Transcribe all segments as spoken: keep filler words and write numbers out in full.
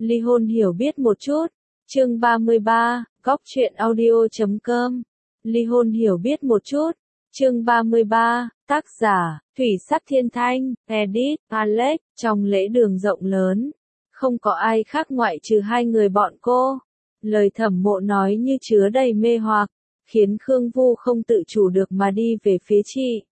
Ly hôn hiểu biết một chút. Chương ba mươi ba, góc truyện audio chấm com. Ly hôn hiểu biết một chút. Chương ba mươi ba, tác giả, Thủy Sắc Thiên Thanh, edit, Alex, trong lễ đường rộng lớn. Không có ai khác ngoại trừ hai người bọn cô. Lời Thẩm Mộ nói như chứa đầy mê hoặc, khiến Khương Vu không tự chủ được mà đi về phía chị.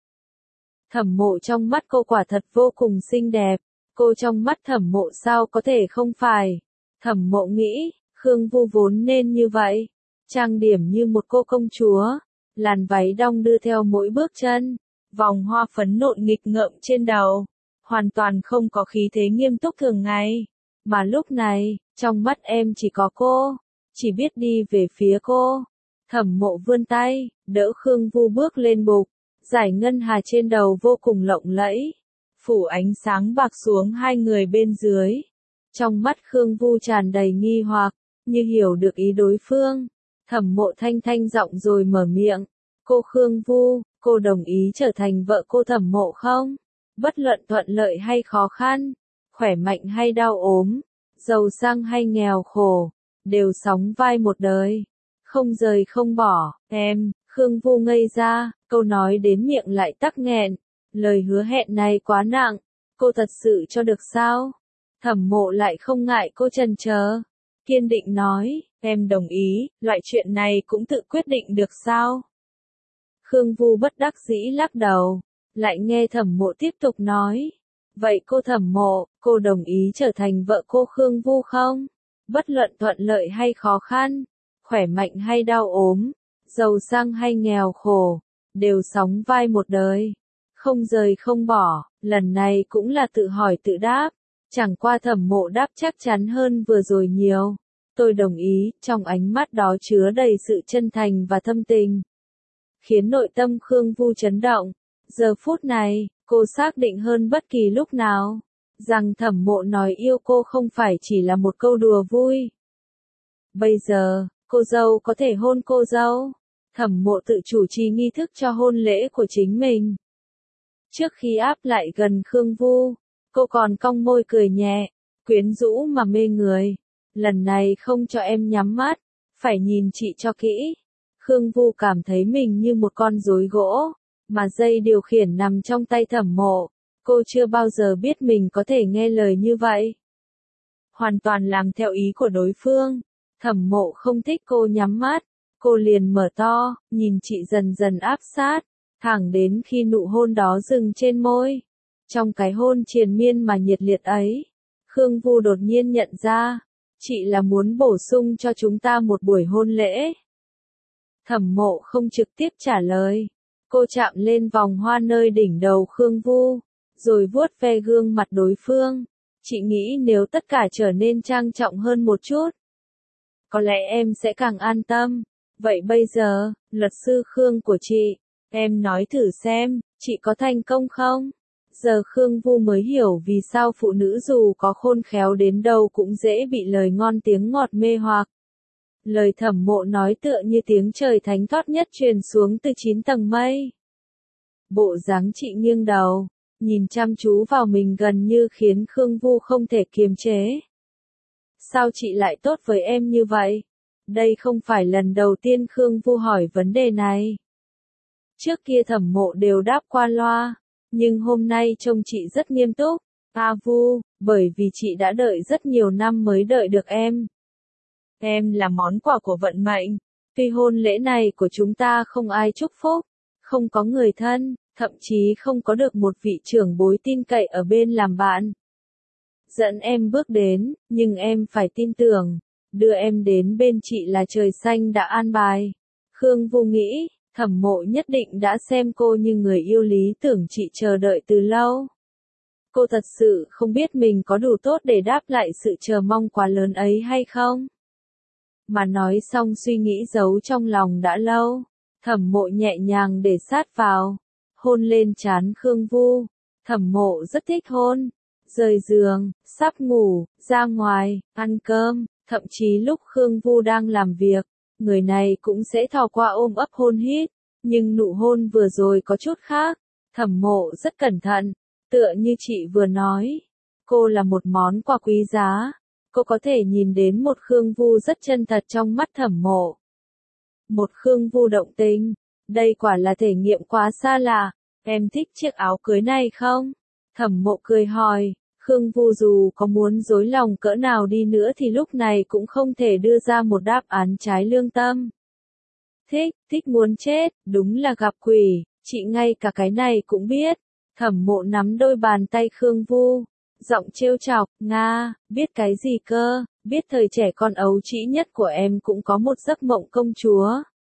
Thẩm Mộ trong mắt cô quả thật vô cùng xinh đẹp, cô trong mắt Thẩm Mộ sao có thể không phải. Thẩm Mộ nghĩ, Khương Vu vốn nên như vậy, trang điểm như một cô công chúa, làn váy đong đưa theo mỗi bước chân, vòng hoa phấn nộn nghịch ngợm trên đầu, hoàn toàn không có khí thế nghiêm túc thường ngày. Mà lúc này, trong mắt em chỉ có cô, chỉ biết đi về phía cô. Thẩm Mộ vươn tay, đỡ Khương Vu bước lên bục, giải ngân hà trên đầu vô cùng lộng lẫy, phủ ánh sáng bạc xuống hai người bên dưới. Trong mắt Khương Vu tràn đầy nghi hoặc, như hiểu được ý đối phương. Thẩm Mộ thanh thanh giọng rồi mở miệng, cô Khương Vu, cô đồng ý trở thành vợ cô Thẩm Mộ không? Bất luận thuận lợi hay khó khăn, khỏe mạnh hay đau ốm, giàu sang hay nghèo khổ, đều sóng vai một đời, không rời không bỏ. Em, Khương Vu ngây ra, câu nói đến miệng lại tắc nghẹn, lời hứa hẹn này quá nặng, cô thật sự cho được sao? Thẩm Mộ lại không ngại cô chần chờ, kiên định nói, em đồng ý, loại chuyện này cũng tự quyết định được sao? Khương Vu bất đắc dĩ lắc đầu, lại nghe Thẩm Mộ tiếp tục nói, vậy cô Thẩm Mộ, cô đồng ý trở thành vợ cô Khương Vu không? Bất luận thuận lợi hay khó khăn, khỏe mạnh hay đau ốm, giàu sang hay nghèo khổ, đều sóng vai một đời, không rời không bỏ. Lần này cũng là tự hỏi tự đáp, chẳng qua Thẩm Mộ đáp chắc chắn hơn vừa rồi nhiều. Tôi đồng ý, trong ánh mắt đó chứa đầy sự chân thành và thâm tình, khiến nội tâm Khương Vu chấn động. Giờ phút này, cô xác định hơn bất kỳ lúc nào, rằng Thẩm Mộ nói yêu cô không phải chỉ là một câu đùa vui. Bây giờ, cô dâu có thể hôn cô dâu. Thẩm Mộ tự chủ trì nghi thức cho hôn lễ của chính mình. Trước khi áp lại gần Khương Vu, cô còn cong môi cười nhẹ, quyến rũ mà mê người. Lần này không cho em nhắm mắt, phải nhìn chị cho kỹ. Khương Vu cảm thấy mình như một con rối gỗ, mà dây điều khiển nằm trong tay Thẩm Mộ. Cô chưa bao giờ biết mình có thể nghe lời như vậy, hoàn toàn làm theo ý của đối phương. Thẩm Mộ không thích cô nhắm mắt, cô liền mở to, nhìn chị dần dần áp sát, thẳng đến khi nụ hôn đó dừng trên môi. Trong cái hôn triền miên mà nhiệt liệt ấy, Khương Vu đột nhiên nhận ra, chị là muốn bổ sung cho chúng ta một buổi hôn lễ. Thẩm Mộ không trực tiếp trả lời, cô chạm lên vòng hoa nơi đỉnh đầu Khương Vu, rồi vuốt ve gương mặt đối phương. Chị nghĩ nếu tất cả trở nên trang trọng hơn một chút, có lẽ em sẽ càng an tâm. Vậy bây giờ, luật sư Khương của chị, em nói thử xem, chị có thành công không? Giờ Khương Vu mới hiểu vì sao phụ nữ dù có khôn khéo đến đâu cũng dễ bị lời ngon tiếng ngọt mê hoặc. Lời Thẩm Mộ nói tựa như tiếng trời thánh thót nhất truyền xuống từ chín tầng mây. Bộ dáng chị nghiêng đầu, nhìn chăm chú vào mình gần như khiến Khương Vu không thể kiềm chế. Sao chị lại tốt với em như vậy? Đây không phải lần đầu tiên Khương Vu hỏi vấn đề này. Trước kia Thẩm Mộ đều đáp qua loa, nhưng hôm nay trông chị rất nghiêm túc. A Vu, bởi vì chị đã đợi rất nhiều năm mới đợi được em. Em là món quà của vận mệnh. Tuy hôn lễ này của chúng ta không ai chúc phúc, không có người thân, thậm chí không có được một vị trưởng bối tin cậy ở bên làm bạn dẫn em bước đến, nhưng em phải tin tưởng, đưa em đến bên chị là trời xanh đã an bài. Khương Vu nghĩ, Thẩm Mộ nhất định đã xem cô như người yêu lý tưởng chị chờ đợi từ lâu. Cô thật sự không biết mình có đủ tốt để đáp lại sự chờ mong quá lớn ấy hay không. Mà nói xong suy nghĩ giấu trong lòng đã lâu, Thẩm Mộ nhẹ nhàng để sát vào, hôn lên trán Khương Vu. Thẩm Mộ rất thích hôn, rời giường, sắp ngủ, ra ngoài, ăn cơm, thậm chí lúc Khương Vu đang làm việc, người này cũng sẽ thò qua ôm ấp hôn hít. Nhưng nụ hôn vừa rồi có chút khác. Thẩm Mộ rất cẩn thận, tựa như chị vừa nói, cô là một món quà quý giá. cô có thể nhìn đến một Khương Vu rất chân thật trong mắt Thẩm Mộ. Một Khương Vu động tình, đây quả là thể nghiệm quá xa lạ, em thích chiếc áo cưới này không? Thẩm Mộ cười hỏi, Khương Vu dù có muốn dối lòng cỡ nào đi nữa thì lúc này cũng không thể đưa ra một đáp án trái lương tâm. Thích, thích muốn chết, đúng là gặp quỷ, chị ngay cả cái này cũng biết. Thẩm Mộ nắm đôi bàn tay Khương Vu, giọng trêu chọc, Nga, biết cái gì cơ, biết thời trẻ con ấu trĩ nhất của em cũng có một giấc mộng công chúa.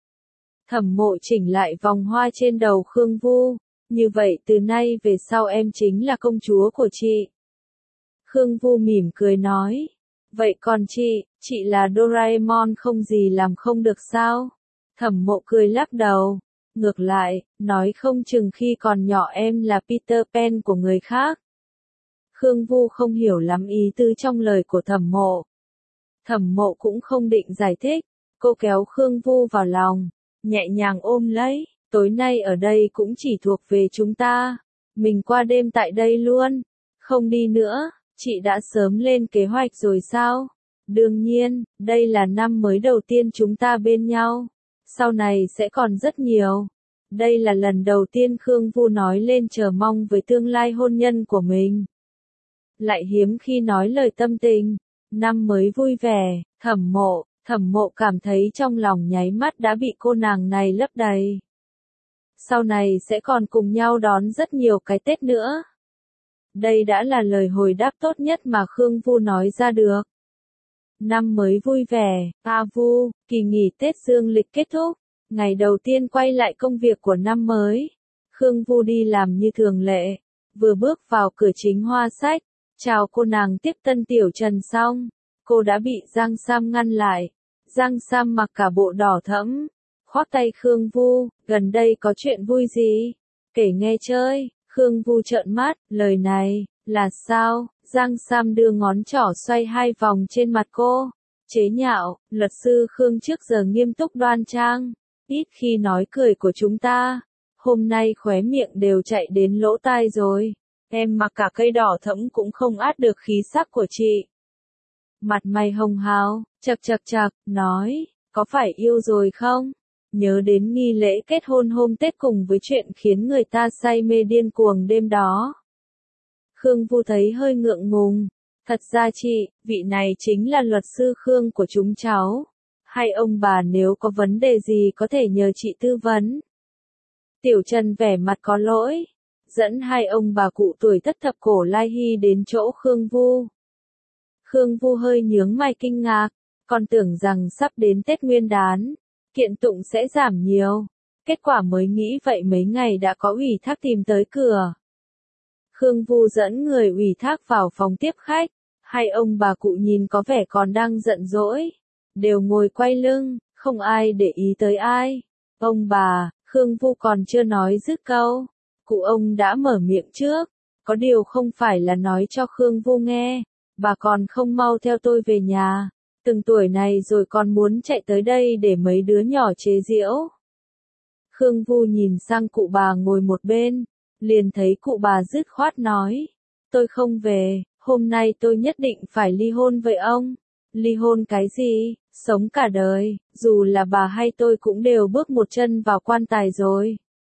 Thẩm Mộ chỉnh lại vòng hoa trên đầu Khương Vu, như vậy từ nay về sau em chính là công chúa của chị. Khương Vu mỉm cười nói, vậy còn chị, chị là Doraemon không gì làm không được sao? Thẩm Mộ cười lắc đầu, ngược lại, nói không chừng khi còn nhỏ em là Peter Pan của người khác. Khương Vu không hiểu lắm ý tứ trong lời của Thẩm Mộ. Thẩm Mộ cũng không định giải thích, cô kéo Khương Vu vào lòng, nhẹ nhàng ôm lấy, tối nay ở đây cũng chỉ thuộc về chúng ta, mình qua đêm tại đây luôn, không đi nữa, chị đã sớm lên kế hoạch rồi sao? Đương nhiên, đây là năm mới đầu tiên chúng ta bên nhau, sau này sẽ còn rất nhiều. Đây là lần đầu tiên Khương Vu nói lên chờ mong với tương lai hôn nhân của mình. Lại hiếm khi nói lời tâm tình, năm mới vui vẻ, Thẩm Mộ, Thẩm Mộ cảm thấy trong lòng nháy mắt đã bị cô nàng này lấp đầy. Sau này sẽ còn cùng nhau đón rất nhiều cái Tết nữa. Đây đã là lời hồi đáp tốt nhất mà Khương Vu nói ra được. Năm mới vui vẻ, A Vu, kỳ nghỉ Tết dương lịch kết thúc, ngày đầu tiên quay lại công việc của năm mới. Khương Vu đi làm như thường lệ, vừa bước vào cửa chính Hoa Sách, chào cô nàng tiếp tân Tiểu Trần xong, cô đã bị Giang Sam ngăn lại. Giang Sam mặc cả bộ đỏ thẫm, khoác tay Khương Vu, gần đây có chuyện vui gì? Kể nghe chơi. Khương Vu trợn mắt, lời này, là sao? Giang Sam đưa ngón trỏ xoay hai vòng trên mặt cô. Chế nhạo, luật sư Khương trước giờ nghiêm túc đoan trang, ít khi nói cười của chúng ta. Hôm nay khóe miệng đều chạy đến lỗ tai rồi. Em mặc cả cây đỏ thẫm cũng không át được khí sắc của chị. Mặt mày hồng hào, chật chật chật, nói, có phải yêu rồi không? Nhớ đến nghi lễ kết hôn hôm Tết cùng với chuyện khiến người ta say mê điên cuồng đêm đó. Khương Vu thấy hơi ngượng ngùng. Thật ra chị, vị này chính là luật sư Khương của chúng cháu. Hay ông bà nếu có vấn đề gì có thể nhờ chị tư vấn. Tiểu Trần vẻ mặt có lỗi, dẫn hai ông bà cụ tuổi thất thập cổ lai hy đến chỗ Khương Vu. Khương Vu hơi nhướng mày kinh ngạc, còn tưởng rằng sắp đến Tết Nguyên đán, kiện tụng sẽ giảm nhiều. Kết quả mới nghĩ vậy mấy ngày đã có ủy thác tìm tới cửa. Khương Vu dẫn người ủy thác vào phòng tiếp khách, hai ông bà cụ nhìn có vẻ còn đang giận dỗi, đều ngồi quay lưng, không ai để ý tới ai. Ông bà, Khương Vu còn chưa nói dứt câu, cụ ông đã mở miệng trước, có điều không phải là nói cho Khương Vu nghe, bà còn không mau theo tôi về nhà, từng tuổi này rồi còn muốn chạy tới đây để mấy đứa nhỏ chế giễu. Khương Vu nhìn sang cụ bà ngồi một bên, liền thấy cụ bà dứt khoát nói, tôi không về, hôm nay tôi nhất định phải ly hôn với ông. Ly hôn cái gì, sống cả đời, dù là bà hay tôi cũng đều bước một chân vào quan tài rồi.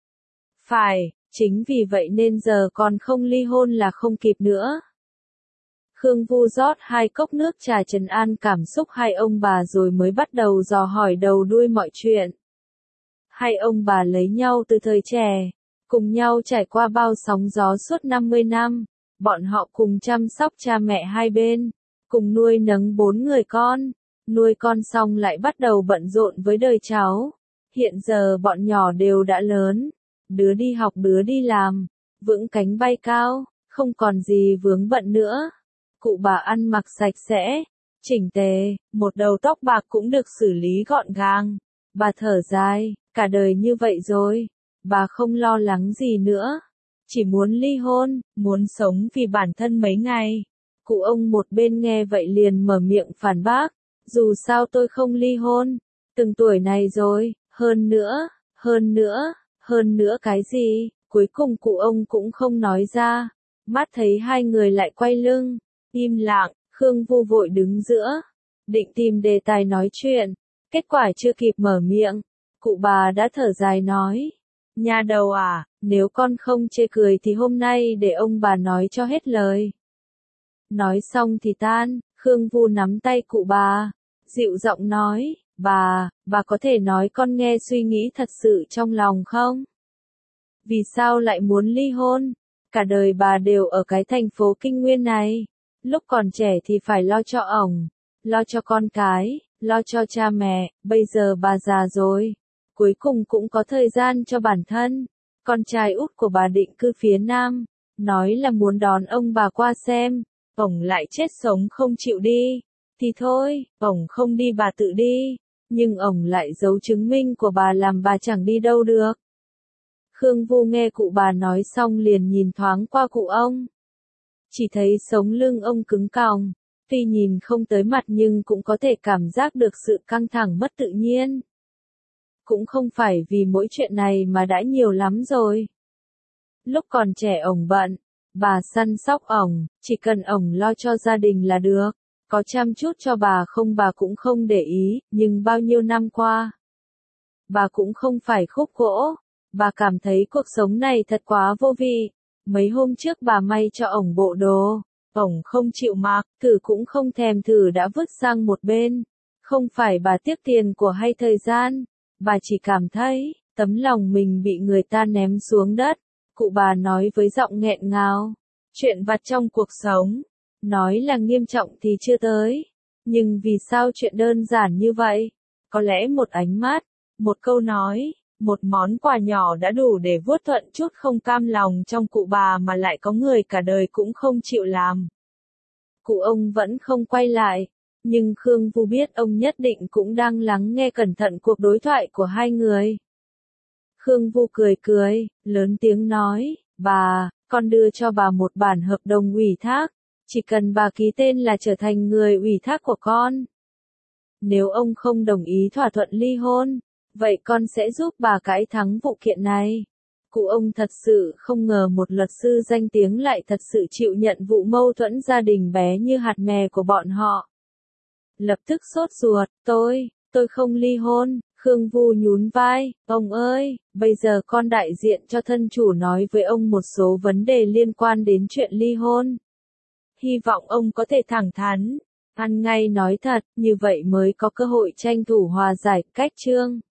Phải, chính vì vậy nên giờ còn không ly hôn là không kịp nữa. Khương Vu rót hai cốc nước trà trấn an cảm xúc hai ông bà rồi mới bắt đầu dò hỏi đầu đuôi mọi chuyện. Hai ông bà lấy nhau từ thời trẻ, cùng nhau trải qua bao sóng gió suốt năm mươi năm, bọn họ cùng chăm sóc cha mẹ hai bên, cùng nuôi nấng bốn người con, nuôi con xong lại bắt đầu bận rộn với đời cháu. Hiện giờ bọn nhỏ đều đã lớn, đứa đi học đứa đi làm, vững cánh bay cao, không còn gì vướng bận nữa. Cụ bà ăn mặc sạch sẽ, chỉnh tề, một đầu tóc bạc cũng được xử lý gọn gàng. Bà thở dài, cả đời như vậy rồi, bà không lo lắng gì nữa, chỉ muốn ly hôn, muốn sống vì bản thân mấy ngày. Cụ ông một bên nghe vậy liền mở miệng phản bác, dù sao tôi không ly hôn, từng tuổi này rồi, hơn nữa, hơn nữa, hơn nữa cái gì, cuối cùng cụ ông cũng không nói ra, mắt thấy hai người lại quay lưng, im lặng, Khương Vu vội đứng giữa, định tìm đề tài nói chuyện, kết quả chưa kịp mở miệng, cụ bà đã thở dài nói, nhà đầu à, nếu con không chê cười thì hôm nay để ông bà nói cho hết lời. Nói xong thì tan, Khương Vu nắm tay cụ bà, dịu giọng nói, bà, bà có thể nói con nghe suy nghĩ thật sự trong lòng không? Vì sao lại muốn ly hôn? Cả đời bà đều ở cái thành phố Kinh Nguyên này. Lúc còn trẻ thì phải lo cho ổng, lo cho con cái, lo cho cha mẹ, bây giờ bà già rồi. Cuối cùng cũng có thời gian cho bản thân. Con trai út của bà định cư phía Nam, nói là muốn đón ông bà qua xem. Ổng lại chết sống không chịu đi. Thì thôi, ổng không đi bà tự đi. Nhưng ổng lại giấu chứng minh của bà làm bà chẳng đi đâu được. Khương Vu nghe cụ bà nói xong liền nhìn thoáng qua cụ ông. Chỉ thấy sống lưng ông cứng còng, tuy nhìn không tới mặt nhưng cũng có thể cảm giác được sự căng thẳng mất tự nhiên. Cũng không phải vì mỗi chuyện này mà đã nhiều lắm rồi. Lúc còn trẻ ổng bận, bà săn sóc ổng, chỉ cần ổng lo cho gia đình là được. Có chăm chút cho bà không bà cũng không để ý, nhưng bao nhiêu năm qua, bà cũng không phải khúc gỗ. Bà cảm thấy cuộc sống này thật quá vô vị. Mấy hôm trước bà may cho ổng bộ đồ, ổng không chịu mặc, thử cũng không thèm thử đã vứt sang một bên. Không phải bà tiếc tiền của hay thời gian, bà chỉ cảm thấy, tấm lòng mình bị người ta ném xuống đất. Cụ bà nói với giọng nghẹn ngào, chuyện vặt trong cuộc sống, nói là nghiêm trọng thì chưa tới. Nhưng vì sao chuyện đơn giản như vậy? Có lẽ một ánh mắt, một câu nói, một món quà nhỏ đã đủ để vuốt thuận chút không cam lòng trong cụ bà mà lại có người cả đời cũng không chịu làm. Cụ ông vẫn không quay lại, nhưng Khương Vu biết ông nhất định cũng đang lắng nghe cẩn thận cuộc đối thoại của hai người. Khương Vu cười cười, lớn tiếng nói, bà, con đưa cho bà một bản hợp đồng ủy thác, chỉ cần bà ký tên là trở thành người ủy thác của con. Nếu ông không đồng ý thỏa thuận ly hôn, vậy con sẽ giúp bà cãi thắng vụ kiện này. Cụ ông thật sự không ngờ một luật sư danh tiếng lại thật sự chịu nhận vụ mâu thuẫn gia đình bé như hạt mè của bọn họ. Lập tức sốt ruột, tôi, tôi không ly hôn. Khương Vu nhún vai, ông ơi, bây giờ con đại diện cho thân chủ nói với ông một số vấn đề liên quan đến chuyện ly hôn. Hy vọng ông có thể thẳng thắn, ăn ngay nói thật, như vậy mới có cơ hội tranh thủ hòa giải cách chương.